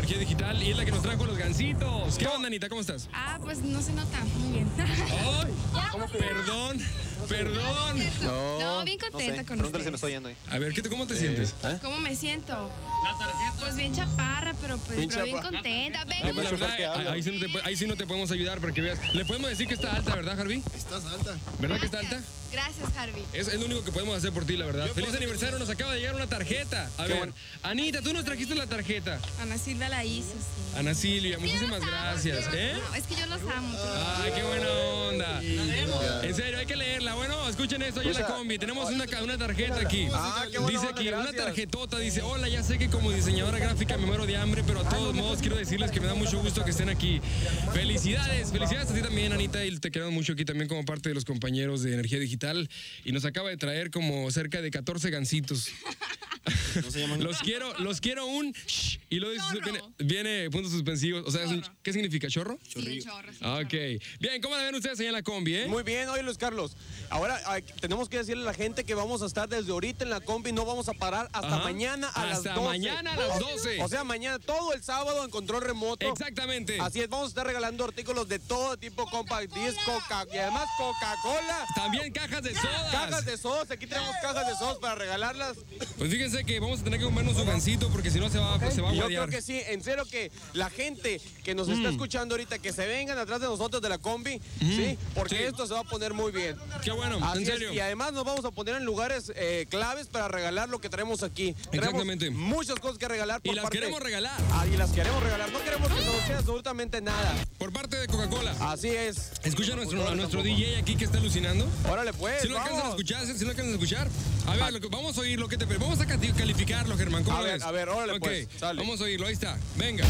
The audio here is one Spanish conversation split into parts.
Energía Digital y es la que nos trajo los gancitos. ¿Qué onda, Anita? ¿Cómo estás? Pues no se nota. Muy bien. ¡Ay! Perdón. No, bien contenta con Pregúntale si me ustedes. estoy yendo ahí. A ver, ¿cómo te sientes? ¿Cómo me siento? Pues bien chaparra, pero bien contenta. Venga, La verdad, ahí sí no te podemos ayudar para que veas. Le podemos decir que está alta, ¿verdad, Harvey? Estás alta. ¿Verdad que está alta? Gracias, Harvey. Es lo único que podemos hacer por ti, la verdad. Feliz aniversario, nos acaba de llegar una tarjeta. A ver, Anita, tú nos trajiste la tarjeta. Ana Silvia la hizo, sí. Ana Silvia, muchísimas gracias. No, es que yo los amo. Ay, qué buena onda. En serio, hay que leerla. Bueno, escuchen esto, ahí en la combi. Tenemos una tarjeta aquí. qué buena Dice onda, aquí, una gracias. tarjetota. Dice, hola, ya sé que como diseñadora gráfica me muero de hambre, pero a todos modos quiero decirles que me da mucho gusto que estén aquí. Felicidades a ti también, Anita, y te queremos mucho aquí también como parte de los compañeros de Energía Digital. Y nos acaba de traer como cerca de 14 gancitos. No se llaman. Los quiero un shh, y luego viene puntos suspensivos. O sea, ¿qué significa? ¿Chorro? Sí, chorro. Ok. Bien, ¿cómo la ven ustedes allá en la combi, Muy bien, oye Luis Carlos. Ahora tenemos que decirle a la gente que vamos a estar desde ahorita en la combi, no vamos a parar hasta Ajá. mañana a las 12. Hasta mañana a las 12. O sea, mañana todo el sábado en control remoto. Exactamente. Así es, vamos a estar regalando artículos de todo tipo, compact disc, y además Coca-Cola. También cajas de sodas. Cajas de sodas, aquí tenemos cajas de sodas para regalarlas. Pues fíjense que vamos a tener que comernos un gancito porque si no se va a Yo creo guadear. que sí, en serio que la gente que nos está escuchando ahorita, que se vengan atrás de nosotros de la combi, ¿sí? Porque Sí. esto se va a poner muy bien. Qué bueno, Así en es, serio. y además nos vamos a poner en lugares claves para regalar lo que traemos aquí. Exactamente. Tenemos muchas cosas que regalar por Y las parte... queremos regalar. Y las queremos regalar. No queremos que nos quede absolutamente nada. Por parte de Coca-Cola. Así es. Escucha a nuestro DJ aquí que está alucinando. Órale pues, ¿Sí lo alcanzan a vamos. escuchar? ¿Sí lo alcanzan a escuchar? A ver, vamos a oír lo que te... Vamos a calificarlo, Germán. ¿Cómo A lo ver, ves? a ver, órale, Ok, pues, sale. vamos a oírlo. Ahí está. Venga.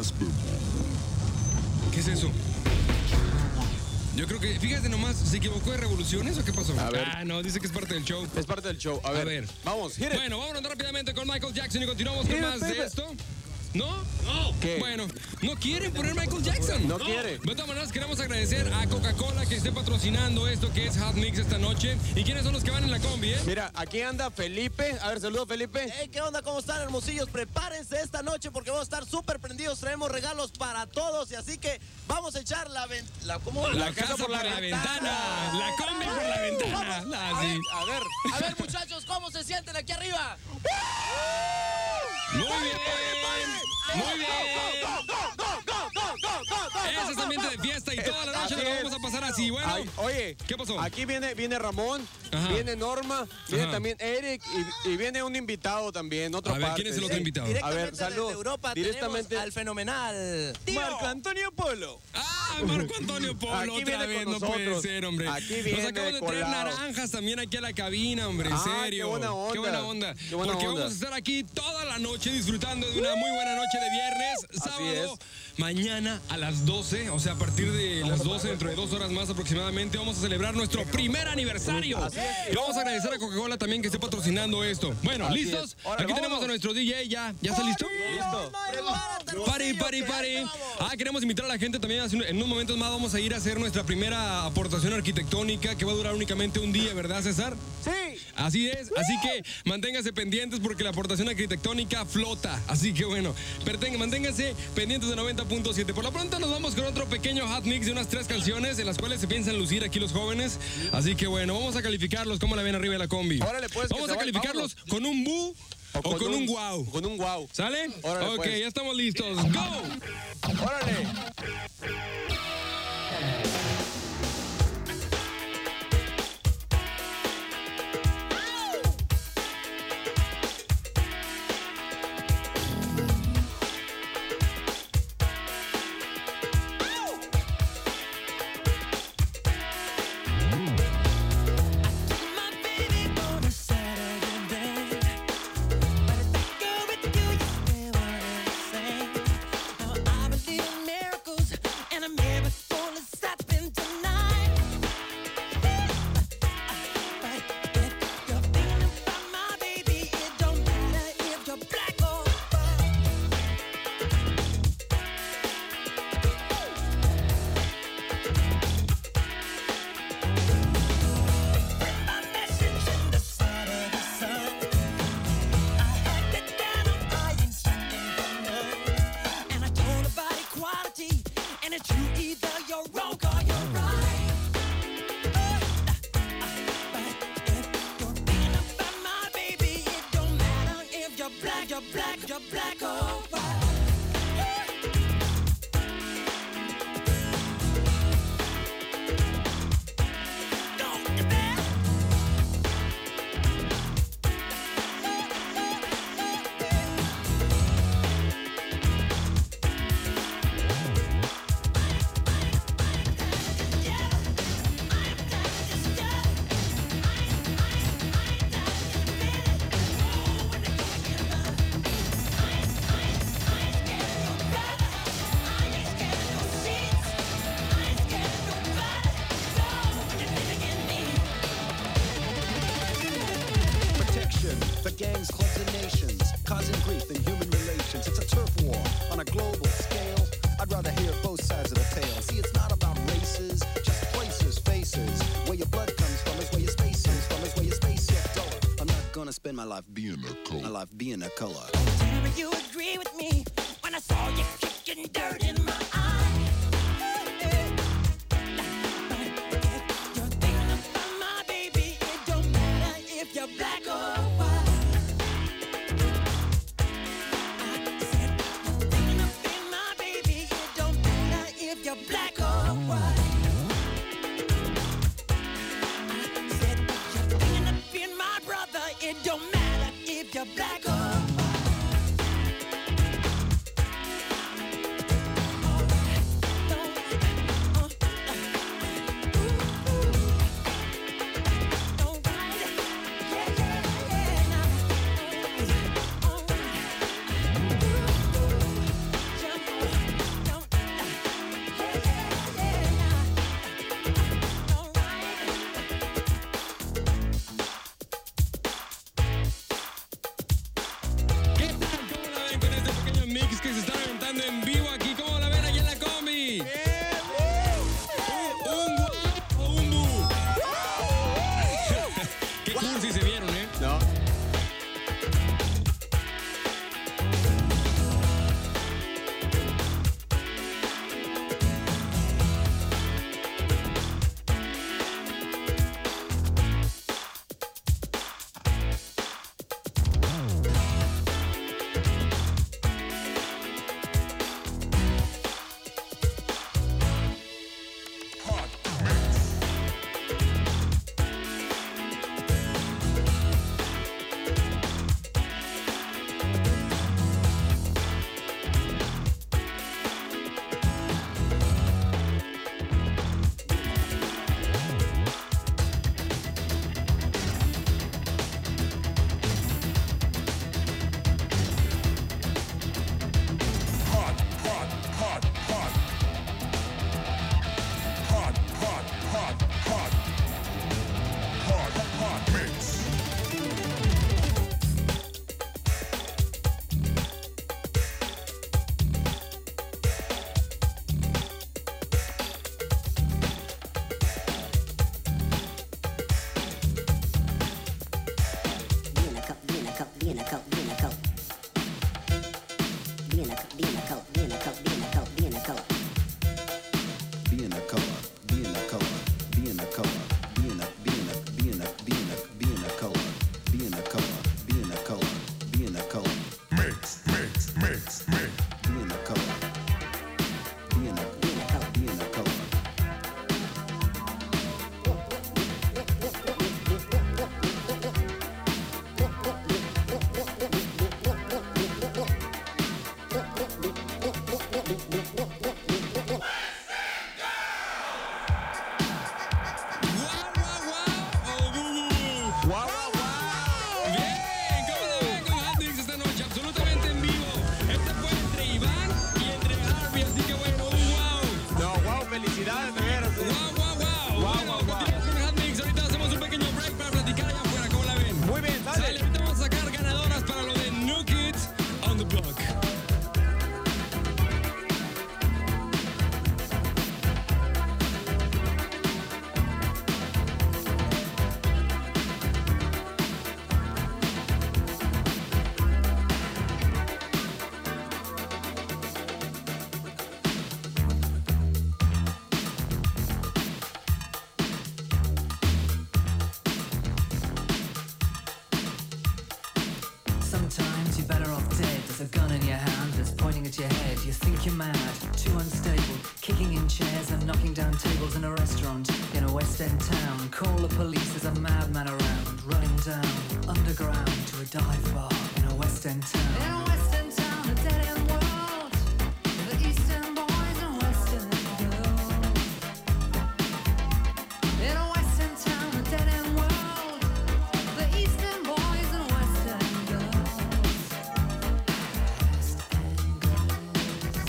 ¿Qué es eso? Yo creo que, fíjate nomás, ¿se equivocó de revoluciones o qué pasó? A ver. No, dice que es parte del show. Es parte del show. A ver. Vamos, hit it. Bueno, vámonos rápidamente con Michael Jackson y continuamos con Hit it, más de baby. esto. ¿No? ¿Qué? Bueno, no quieren poner Michael Jackson. No quiere. De todas maneras, queremos agradecer a Coca-Cola que esté patrocinando esto que es Hot Mix esta noche. ¿Y quiénes son los que van en la combi, Mira, aquí anda Felipe. A ver, saludos, Felipe. Hey, ¿qué onda? ¿Cómo están, hermosillos? Prepárense esta noche porque vamos a estar súper prendidos. Traemos regalos para todos y así que vamos a echar ¿cómo? La casa por la ventana. La combi por la ventana. Sí. A ver, muchachos, ¿cómo se sienten aquí arriba? Muy bien. Muy bien. Ese es ambiente de fiesta y toda la noche Así nos lo es. vamos a pasar así. Bueno, Ay, oye, ¿qué pasó? Aquí viene Ramón, Ajá. viene Norma, viene Ajá. también Eric y viene un invitado también, otro A ver, parte. ¿quién es el otro invitado? A ver, Directamente salud. desde Europa Directamente tenemos al fenomenal Marco Antonio Polo. Marco Antonio Polo Aquí otra viene vez, con no puede nosotros. ser, hombre. Aquí Nos viene acaban de traer colado. naranjas también aquí a la cabina, hombre, en serio. Qué buena onda. Qué buena onda. Qué buena Porque onda. vamos a estar aquí toda la noche disfrutando de una muy buena noche de viernes, sábado, mañana a las 12, o sea, a partir de las 12, dentro de 2 horas más aproximadamente, vamos a celebrar nuestro primer aniversario. Y vamos a agradecer a Coca-Cola también que esté patrocinando esto. Bueno, Así ¿listos? es. Órale, Aquí tenemos vámonos. a nuestro DJ, ¿ya está listo? Listo. Pare. Queremos invitar a la gente también. En unos momentos más vamos a ir a hacer nuestra primera aportación arquitectónica que va a durar únicamente un día, ¿verdad, César? Sí. Así es, así que manténganse pendientes porque la aportación arquitectónica flota. Así que bueno, manténganse pendientes de 90.7. Por lo pronto nos vamos con otro pequeño hot mix de unas 3 canciones en las cuales se piensan lucir aquí los jóvenes. Así que bueno, vamos a calificarlos. ¿Cómo la ven arriba de la combi? Órale, pues, que Vamos se a va- calificarlos con un bu o con un guau. Con un guau. ¿Sale? Órale, ok, pues. ya estamos listos. ¡Go! Órale. My baby on a Saturday, but if I go with you, you still wanna say. Now I believe in miracles, and I my life being a color. My life being a color. Tell me you agree with me when I saw you kicking dirt in my eye. You're thinking about my baby. It don't matter if you're black or white. I said you're thinking about my baby. It don't matter if you're black or white. I said you're thinking about my brother. It don't matter if you're black or white. Que se está aventando en vivo aquí. ¿Cómo la ven aquí en la combi? Un guau o un bu. Qué cursi se vieron, ¿eh? No. a gun in your hand that's pointing at your head. You think you're mad, too unstable, kicking in chairs and knocking down tables in a restaurant in a West End town. Call the police, there's a madman around, running down underground to a dive bar in a West End town. In a West End town, a dead end world, the East End boys and West End girls. In a West End town, a dead end world, the East End boys and West End girls. West End girls.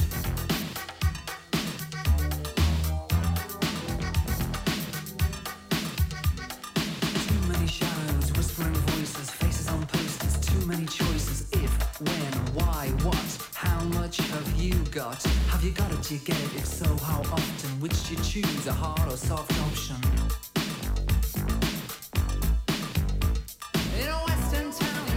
Too many shadows, whispering voices, faces on posters, too many choices. If, when, why, what, how much have you got? Have you got it, do you get it? If so, how often? Which do you choose, a hard or soft option? In a West End town,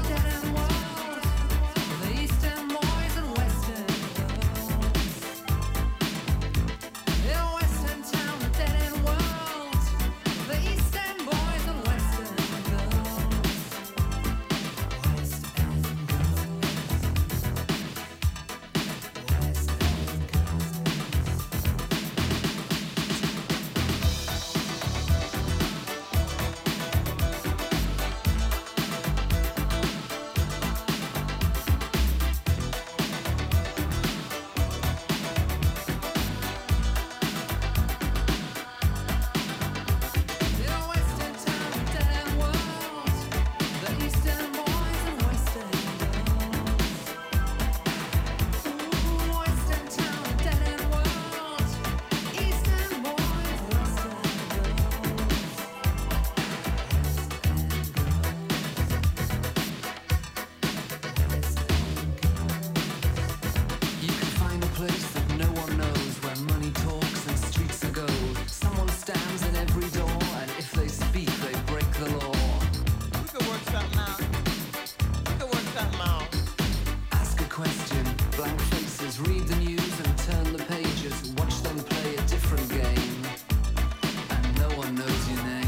is read the news and turn the pages, watch them play a different game, and no one knows your name.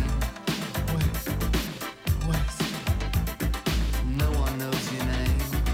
No one knows your name.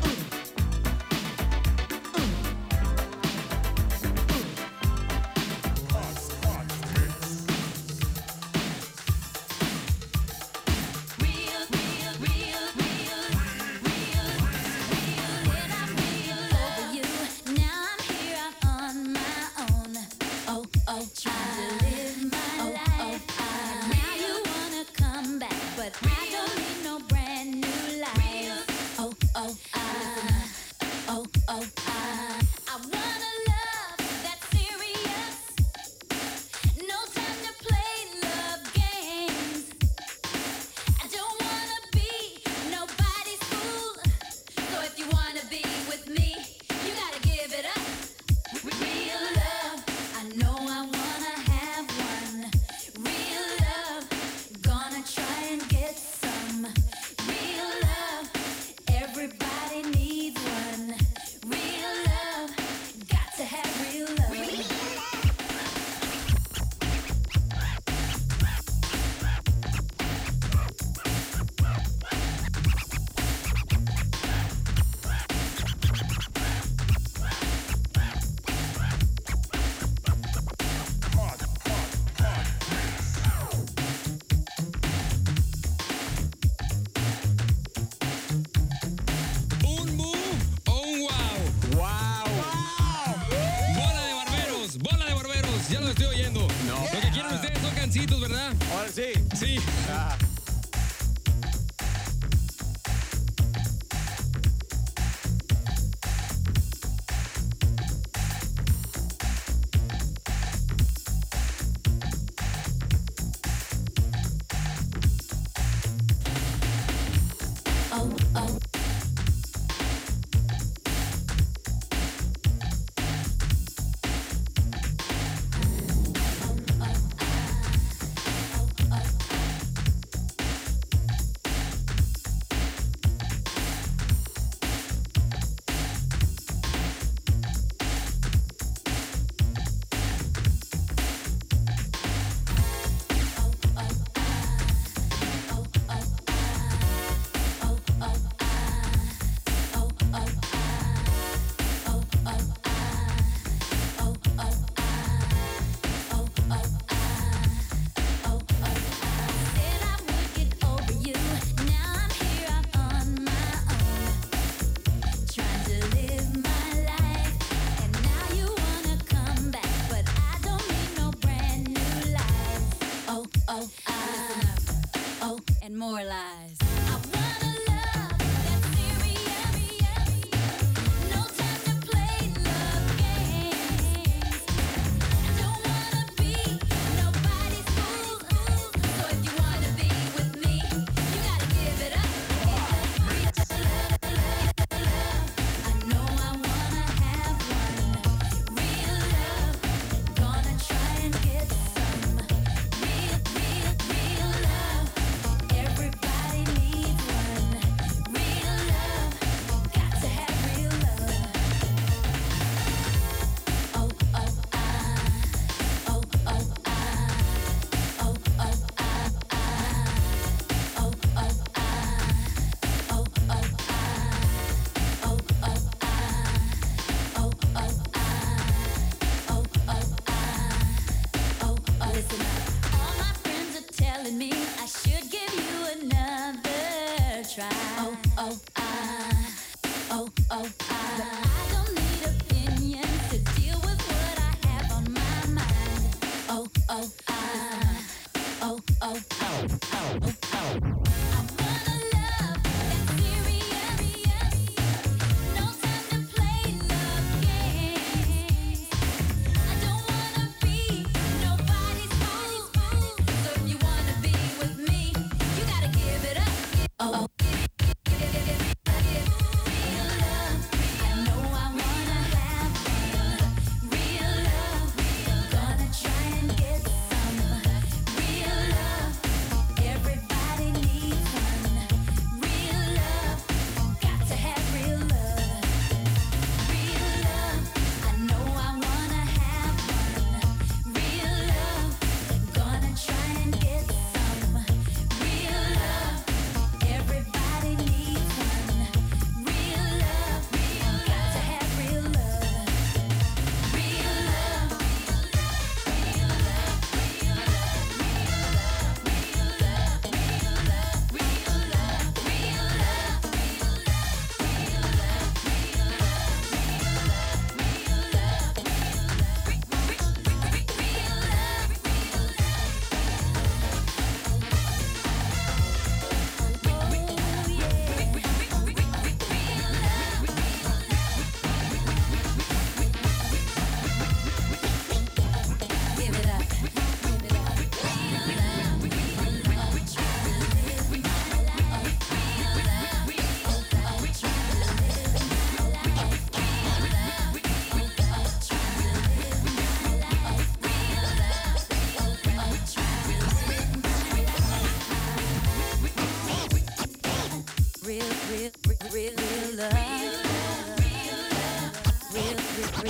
¿Verdad? Ahora sí. Sí. Ah.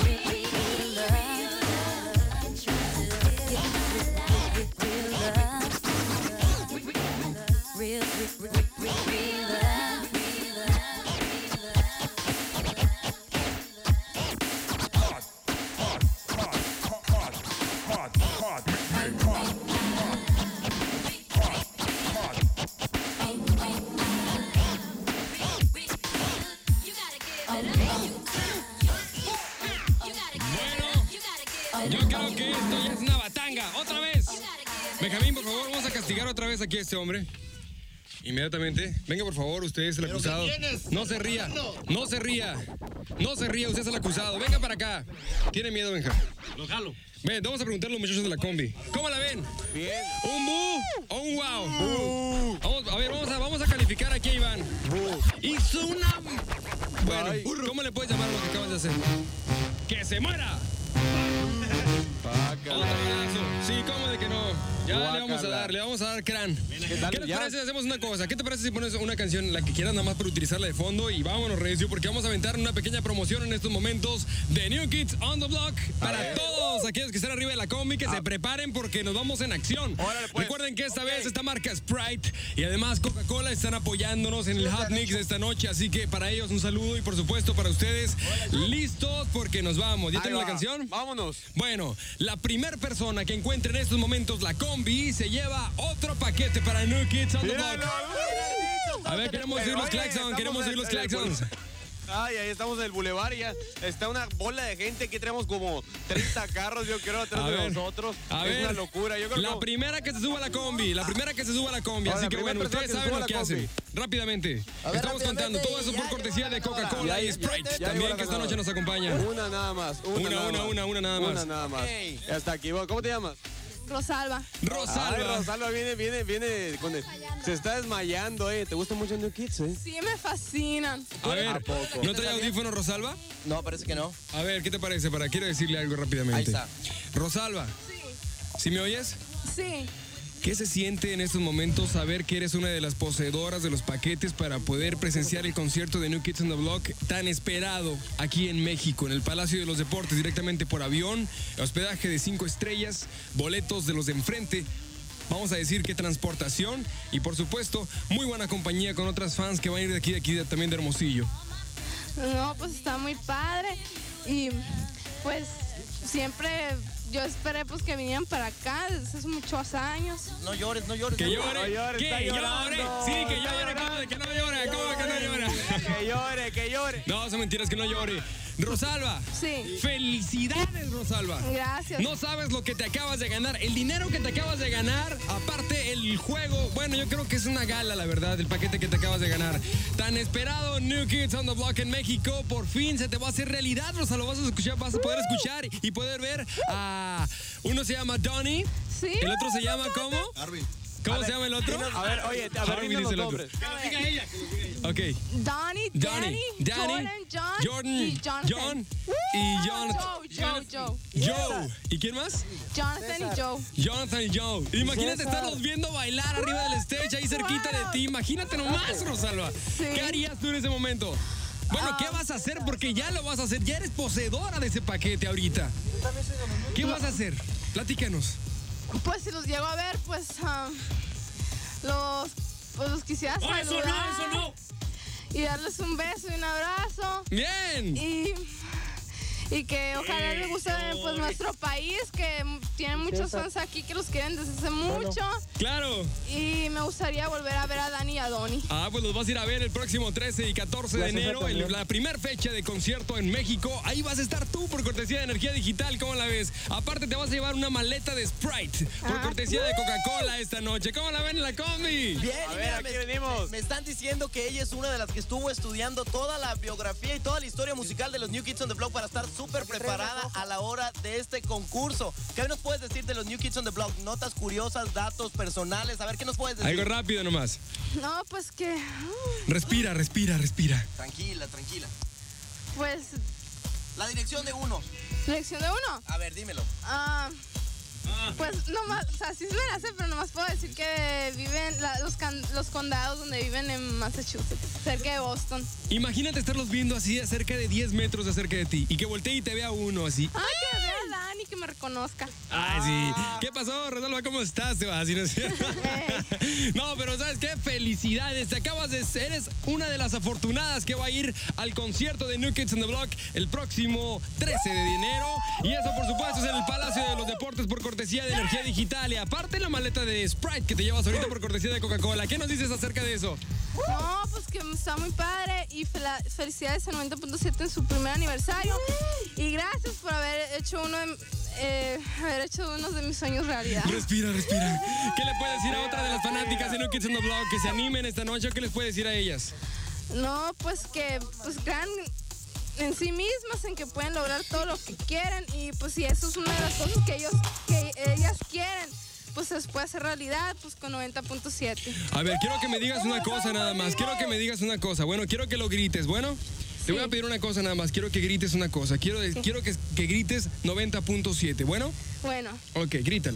Yo creo que esto ya es una batanga. ¡Otra vez! Benjamín, por favor, vamos a castigar otra vez aquí a este hombre. Inmediatamente. Venga, por favor, usted es el acusado. No se ría. No se ría. No se ría, usted es el acusado. Venga para acá. ¿Tiene miedo, Benja? Lo jalo. Ven, vamos a preguntarle a los muchachos de la combi. ¿Cómo la ven? Bien. ¿Un bu o un wow? Vamos a calificar aquí a Iván. Hizo una... Bueno, Ay. ¿cómo le puedes llamar a lo que acabas de hacer? ¡Que se muera! Otro balazo. Sí, ¿cómo de que no? Ya le vamos a dar crán. ¿Qué tal? te Ya. parece si hacemos una cosa? ¿Qué te parece si pones una canción, la que quieras nada más para utilizarla de fondo? Y vámonos, Recio, porque vamos a aventar una pequeña promoción en estos momentos de New Kids on the Block para todos aquellos que están arriba de la combi, que se preparen porque nos vamos en acción. Órale, pues. Recuerden que esta vez esta marca Sprite y además Coca-Cola están apoyándonos en el Hot Mix de esta noche, así que para ellos un saludo y por supuesto para ustedes, listos porque nos vamos. ¿Ya Ahí tengo la va. canción? Vámonos. Bueno, la primer persona que encuentre en estos momentos la combi se lleva otro paquete para New Kids on the Block. A ver, queremos oír los claxons, queremos oír los claxons. Ay, ahí estamos en el bulevar y ya está una bola de gente. Aquí tenemos como 30 carros, yo creo, atrás A de ver, nosotros. a Es ver, una locura. Yo creo la que... primera que se suba a la combi, la primera que se suba a la combi. Ahora, Así la que primera bueno, persona ustedes que se saben suba lo a que la hacen. combi. Rápidamente. A ver, Estamos contando. rápidamente, Todo eso por ya cortesía llegó de la ganadora. Coca-Cola y Ya Sprite. llegó la También que esta ganadora. noche nos acompaña. Una nada más. Una nada más. Una nada más. Ok. Ya está aquí. ¿Cómo te llamas? Rosalba. Ay, Rosalba. Rosalba viene con se está desmayando, ¿Te gusta mucho New Kids, Sí, me fascinan. A ver, ¿A poco? ¿no trae audífono Rosalba? No, parece que no. A ver, ¿qué te parece? Quiero decirle algo rápidamente. Ahí está. Rosalba, ¿sí me oyes? Sí. ¿Qué se siente en estos momentos saber que eres una de las poseedoras de los paquetes para poder presenciar el concierto de New Kids on the Block tan esperado aquí en México, en el Palacio de los Deportes, directamente por avión, hospedaje de 5 estrellas, boletos de los de enfrente? Vamos a decir que transportación y por supuesto muy buena compañía con otras fans que van a ir de aquí también de Hermosillo. No, pues está muy padre. Y pues siempre yo esperé pues que vinieran para acá desde hace muchos años. No llores, no llores. Que no llore, No llore, que está llore, llorando. sí, que Está llore, ¿cómo de que no llore? ¿Cómo de que no llore? Que llore. No, son mentiras, que no llore. Rosalba, Sí. felicidades, Rosalba. Gracias. No sabes lo que te acabas de ganar, el dinero que te acabas de ganar, aparte el juego, bueno, yo creo que es una gala, la verdad, el paquete que te acabas de ganar. Tan esperado New Kids on the Block en México, por fin se te va a hacer realidad, Rosalba, vas a poder escuchar y poder ver a... Uno se llama Donnie, Sí. el otro se llama, ¿cómo? Arvin. ¿Cómo se llama el otro? A ver, oye, a ver, Harvey dime los dice el otro. nombres. Ok. Donnie, Danny, Jordan, John y Jonathan. John y Jonathan. Joe. ¿Y quién más? Jonathan y Joe. Jonathan y Joe. Imagínate estarlos viendo bailar arriba del stage ahí cerquita de ti. Imagínate nomás, Rosalba. Sí. ¿Qué harías tú en ese momento? Bueno, ¿qué vas a hacer? Porque ya lo vas a hacer. Ya eres poseedora de ese paquete ahorita. ¿Qué vas a hacer? Platícanos. Pues si los llego a ver, pues los quisiera saludar. Eso no. Y darles un beso y un abrazo. Bien. Y que ojalá les guste pues nuestro país, que tiene muchos fans aquí que los quieren desde hace mucho. Claro. Y me gustaría volver a ver a Dani y a Donnie. Pues los vas a ir a ver el próximo 13 y 14 de enero, la primera fecha de concierto en México. Ahí vas a estar tú por cortesía de Energía Digital, ¿cómo la ves? Aparte te vas a llevar una maleta de Sprite por cortesía de Coca-Cola esta noche. ¿Cómo la ven en la combi? Bien, A y ver, mira, aquí venimos. me están diciendo que ella es una de las que estuvo estudiando toda la biografía y toda la historia musical de los New Kids on the Block para estar súper preparada a la hora de este concurso. ¿Qué nos puedes decir de los New Kids on the Block? Notas curiosas, datos personales. A ver, ¿qué nos puedes decir? Algo rápido nomás. No, pues que... Respira. Tranquila, tranquila. Pues... La dirección de uno. ¿Lección de uno? A ver, dímelo. Pues nomás, o sea, sí me la sé, pero nomás puedo decir que viven los condados donde viven en Massachusetts, cerca de Boston. Imagínate estarlos viendo así a cerca de 10 metros de cerca de ti y que voltee y te vea uno así. Ay, que me vea Dani, que me reconozca. Ay, sí. ¿Qué pasó, Rosalba? ¿Cómo estás? Te vas así, ¿no es cierto? No, pero ¿sabes qué? Felicidades. Eres una de las afortunadas que va a ir al concierto de New Kids on the Block el próximo 13 de enero. Y eso, por supuesto, es en el Palacio de los Deportes por cortesía de Energía Digital. Y aparte, la maleta de Sprite que te llevas ahorita por cortesía de Coca-Cola. ¿Qué nos dices acerca de eso? No, pues que está muy padre y felicidades a 90.7 en su primer aniversario. Y gracias por haber hecho uno de mis sueños realidad. Respira. ¿Qué le puedes decir a otra de las fanáticas de New Kids on the Block que se animen esta noche? ¿Qué les puedes decir a ellas? No, pues que crean en sí mismas, en que pueden lograr todo lo que quieren. Y pues si eso es una de las cosas que ellas quieren, pues se puede hacer realidad, pues con 90.7. A ver, quiero que me digas una cosa nada más. Bueno, quiero que lo grites, ¿bueno? Te voy a pedir una cosa nada más. Quiero que grites una cosa. Quiero que grites 90.7, ¿bueno? Bueno. Ok, grítalo.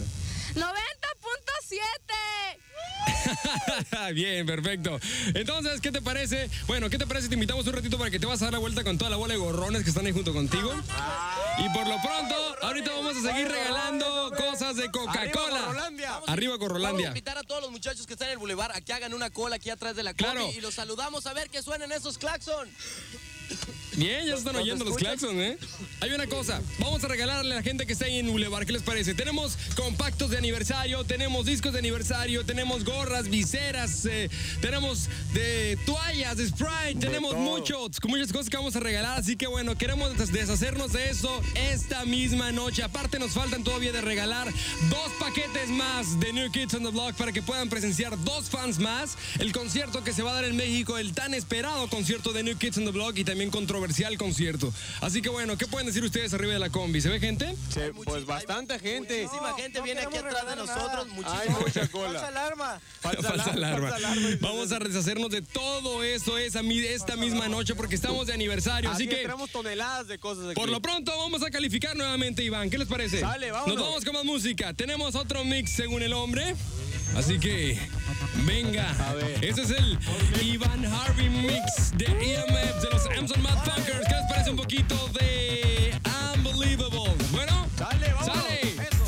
90.7. Bien, perfecto. Entonces, ¿qué te parece? Bueno, ¿qué te parece? Te invitamos un ratito para que te vas a dar la vuelta con toda la bola de gorrones que están ahí junto contigo. Y por lo pronto, ahorita vamos a seguir regalando cosas de Coca-Cola. Arriba Corrolandia. Vamos a invitar a todos los muchachos que están en el boulevard a que hagan una cola aquí atrás de la Claro. combi y los saludamos a ver que suenen esos claxon. Bien, ya se están oyendo los claxons, ¿eh? Hay una cosa, vamos a regalarle a la gente que está ahí en Boulevard, ¿qué les parece? Tenemos compactos de aniversario, tenemos discos de aniversario, tenemos gorras, viseras, tenemos de toallas, de Sprite, tenemos muchas cosas que vamos a regalar, así que bueno, queremos deshacernos de eso esta misma noche. Aparte nos faltan todavía de regalar 2 paquetes más de New Kids on the Block para que puedan presenciar 2 fans más el concierto que se va a dar en México, el tan esperado concierto de New Kids on the Block y también controversial concierto. Así que bueno, ¿qué pueden decir ustedes arriba de la combi? ¿Se ve gente? Sí, pues bastante gente. Muchísima gente viene aquí atrás de nosotros. Hay mucha cola. Falsa alarma. Falsa alarma. Vamos a deshacernos de todo eso esta misma noche porque estamos de aniversario. Así que tenemos toneladas de cosas aquí. por lo pronto vamos a calificar nuevamente, Iván. ¿Qué les parece? Sale, vámonos. Nos vamos con más música. Tenemos otro mix según el hombre. Así que, venga. A ver. Ese es el Ivan Harvey mix de EMF de los Amazon Mad Funkers. ¿Qué les parece un poquito de Unbelievable? Bueno, Sale, vámonos. sale. Eso.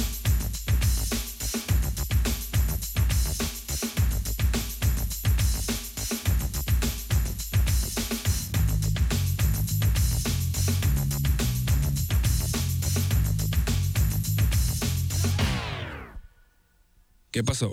¿Qué pasó?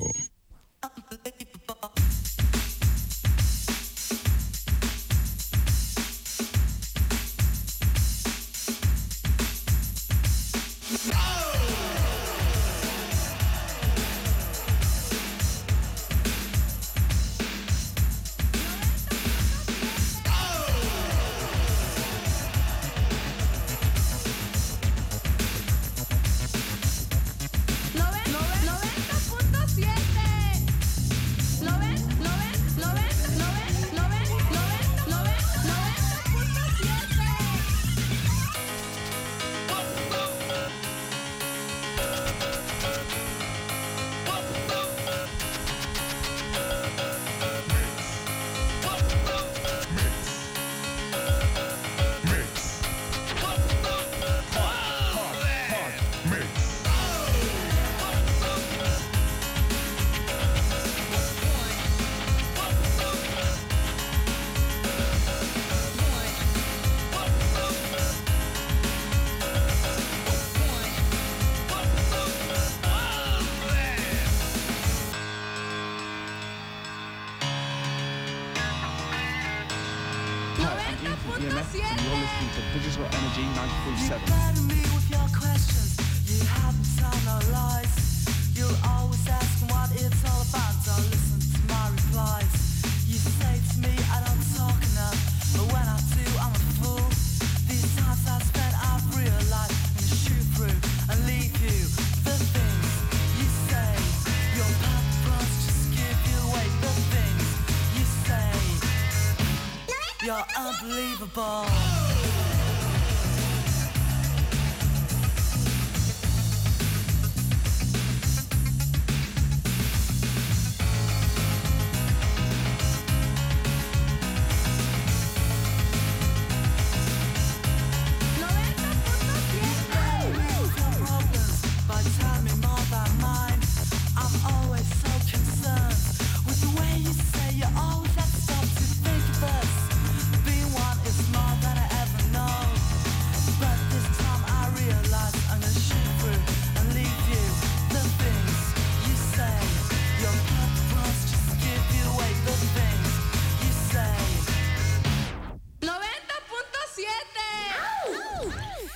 Digital Energy 93.7. Burden me with your questions. You haven't told no lies. You'll always ask what it's all about. Don't listen to my replies. You say to me I don't talk enough, but when I do, I'm a fool. These times I spent, I've realized I'm gonna shoot through and leave you. The things you say, your purpose just give you away. The things you say, you're unbelievable.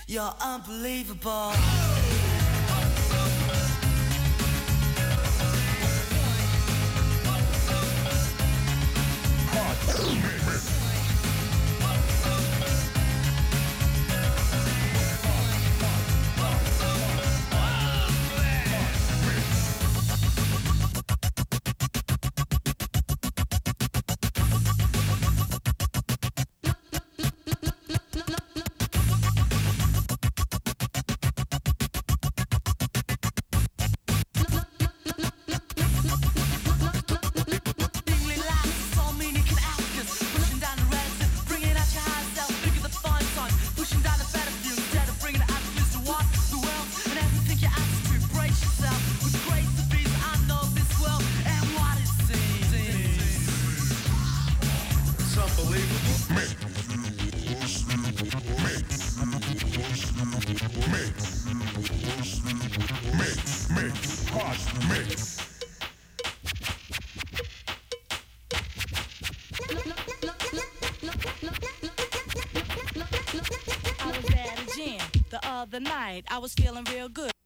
You're unbelievable. I was at a gym the other night. I was feeling real good.